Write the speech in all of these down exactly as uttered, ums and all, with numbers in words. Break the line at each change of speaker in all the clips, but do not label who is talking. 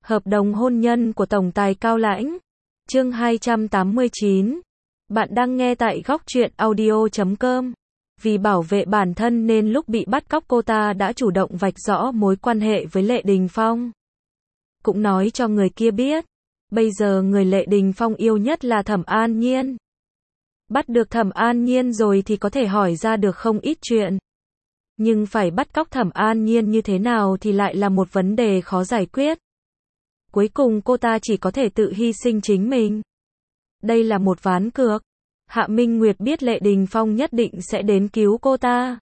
Hợp đồng hôn nhân của Tổng tài Cao Lãnh. Chương hai trăm tám mươi chín. Bạn đang nghe tại góc truyện audio chấm com. Vì bảo vệ bản thân nên lúc bị bắt cóc cô ta đã chủ động vạch rõ mối quan hệ với Lệ Đình Phong. Cũng nói cho người kia biết, bây giờ người Lệ Đình Phong yêu nhất là Thẩm An Nhiên. Bắt được Thẩm An Nhiên rồi thì có thể hỏi ra được không ít chuyện. Nhưng phải bắt cóc Thẩm An Nhiên như thế nào thì lại là một vấn đề khó giải quyết. Cuối cùng cô ta chỉ có thể tự hy sinh chính mình. Đây là một ván cược. Hạ Minh Nguyệt biết Lệ Đình Phong nhất định sẽ đến cứu cô ta.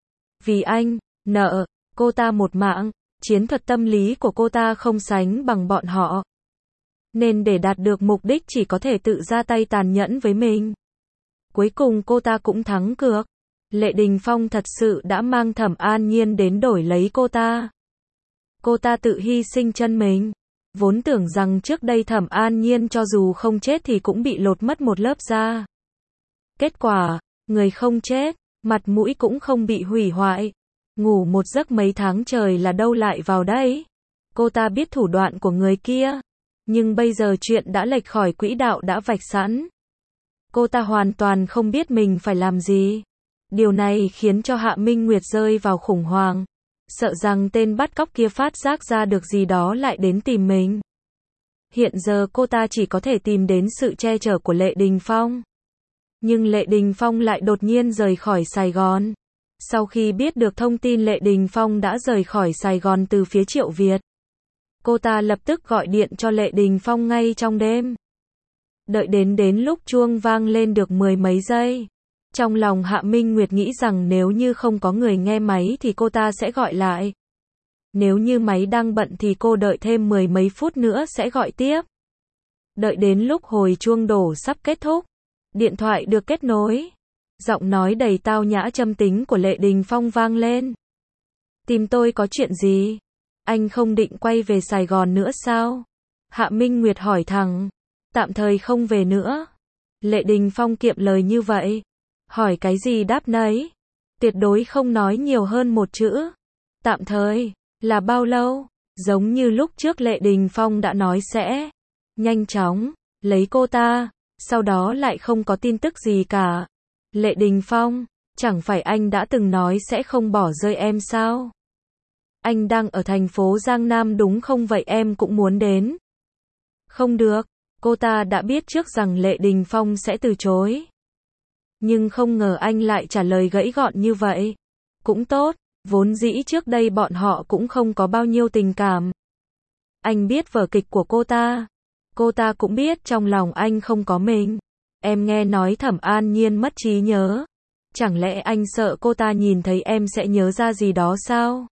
Vì anh, nợ, cô ta một mạng, chiến thuật tâm lý của cô ta không sánh bằng bọn họ. Nên để đạt được mục đích chỉ có thể tự ra tay tàn nhẫn với mình. Cuối cùng cô ta cũng thắng cược. Lệ Đình Phong thật sự đã mang Thẩm An Nhiên đến đổi lấy cô ta. Cô ta tự hy sinh chân mình. Vốn tưởng rằng trước đây Thẩm An Nhiên cho dù không chết thì cũng bị lột mất một lớp da. Kết quả, người không chết, mặt mũi cũng không bị hủy hoại. Ngủ một giấc mấy tháng trời là đâu lại vào đây. Cô ta biết thủ đoạn của người kia. Nhưng bây giờ chuyện đã lệch khỏi quỹ đạo đã vạch sẵn. Cô ta hoàn toàn không biết mình phải làm gì. Điều này khiến cho Hạ Minh Nguyệt rơi vào khủng hoảng. Sợ rằng tên bắt cóc kia phát giác ra được gì đó lại đến tìm mình. Hiện giờ cô ta chỉ có thể tìm đến sự che chở của Lệ Đình Phong. Nhưng Lệ Đình Phong lại đột nhiên rời khỏi Sài Gòn. Sau khi biết được thông tin Lệ Đình Phong đã rời khỏi Sài Gòn từ phía Triệu Việt, cô ta lập tức gọi điện cho Lệ Đình Phong ngay trong đêm. Đợi đến đến lúc chuông vang lên được mười mấy giây. Trong lòng Hạ Minh Nguyệt nghĩ rằng nếu như không có người nghe máy thì cô ta sẽ gọi lại. Nếu như máy đang bận thì cô đợi thêm mười mấy phút nữa sẽ gọi tiếp. Đợi đến lúc hồi chuông đổ sắp kết thúc, điện thoại được kết nối. Giọng nói đầy tao nhã châm tính của Lệ Đình Phong vang lên. Tìm tôi có chuyện gì? Anh không định quay về Sài Gòn nữa sao? Hạ Minh Nguyệt hỏi thẳng. Tạm thời không về nữa. Lệ Đình Phong kiệm lời như vậy. Hỏi cái gì đáp nấy. Tuyệt đối không nói nhiều hơn một chữ. Tạm thời, là bao lâu? Giống như lúc trước Lệ Đình Phong đã nói sẽ nhanh chóng lấy cô ta, sau đó lại không có tin tức gì cả. Lệ Đình Phong, chẳng phải anh đã từng nói sẽ không bỏ rơi em sao? Anh đang ở thành phố Giang Nam đúng không vậy em cũng muốn đến? Không được, cô ta đã biết trước rằng Lệ Đình Phong sẽ từ chối. Nhưng không ngờ anh lại trả lời gãy gọn như vậy. Cũng tốt, vốn dĩ trước đây bọn họ cũng không có bao nhiêu tình cảm. Anh biết vở kịch của cô ta. Cô ta cũng biết trong lòng anh không có mình. Em nghe nói Thẩm An Nhiên mất trí nhớ. Chẳng lẽ anh sợ cô ta nhìn thấy em sẽ nhớ ra gì đó sao?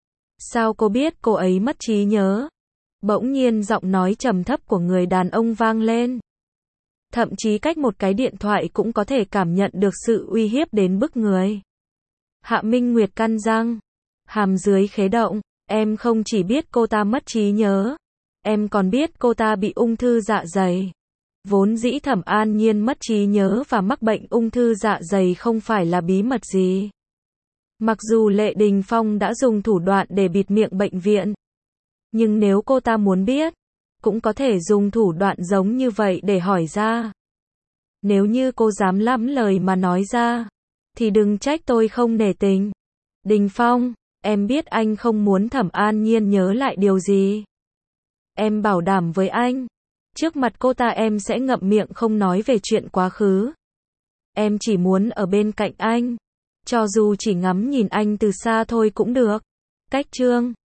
Sao cô biết cô ấy mất trí nhớ? Bỗng nhiên giọng nói trầm thấp của người đàn ông vang lên. Thậm chí cách một cái điện thoại cũng có thể cảm nhận được sự uy hiếp đến bức người. Hạ Minh Nguyệt căn răng, hàm dưới khế động, em không chỉ biết cô ta mất trí nhớ, em còn biết cô ta bị ung thư dạ dày. Vốn dĩ Thẩm An Nhiên mất trí nhớ và mắc bệnh ung thư dạ dày không phải là bí mật gì. Mặc dù Lệ Đình Phong đã dùng thủ đoạn để bịt miệng bệnh viện, nhưng nếu cô ta muốn biết, cũng có thể dùng thủ đoạn giống như vậy để hỏi ra. Nếu như cô dám lắm lời mà nói ra, thì đừng trách tôi không nể tình. Đình Phong, em biết anh không muốn Thẩm An Nhiên nhớ lại điều gì. Em bảo đảm với anh, trước mặt cô ta em sẽ ngậm miệng không nói về chuyện quá khứ. Em chỉ muốn ở bên cạnh anh, cho dù chỉ ngắm nhìn anh từ xa thôi cũng được. Cách chương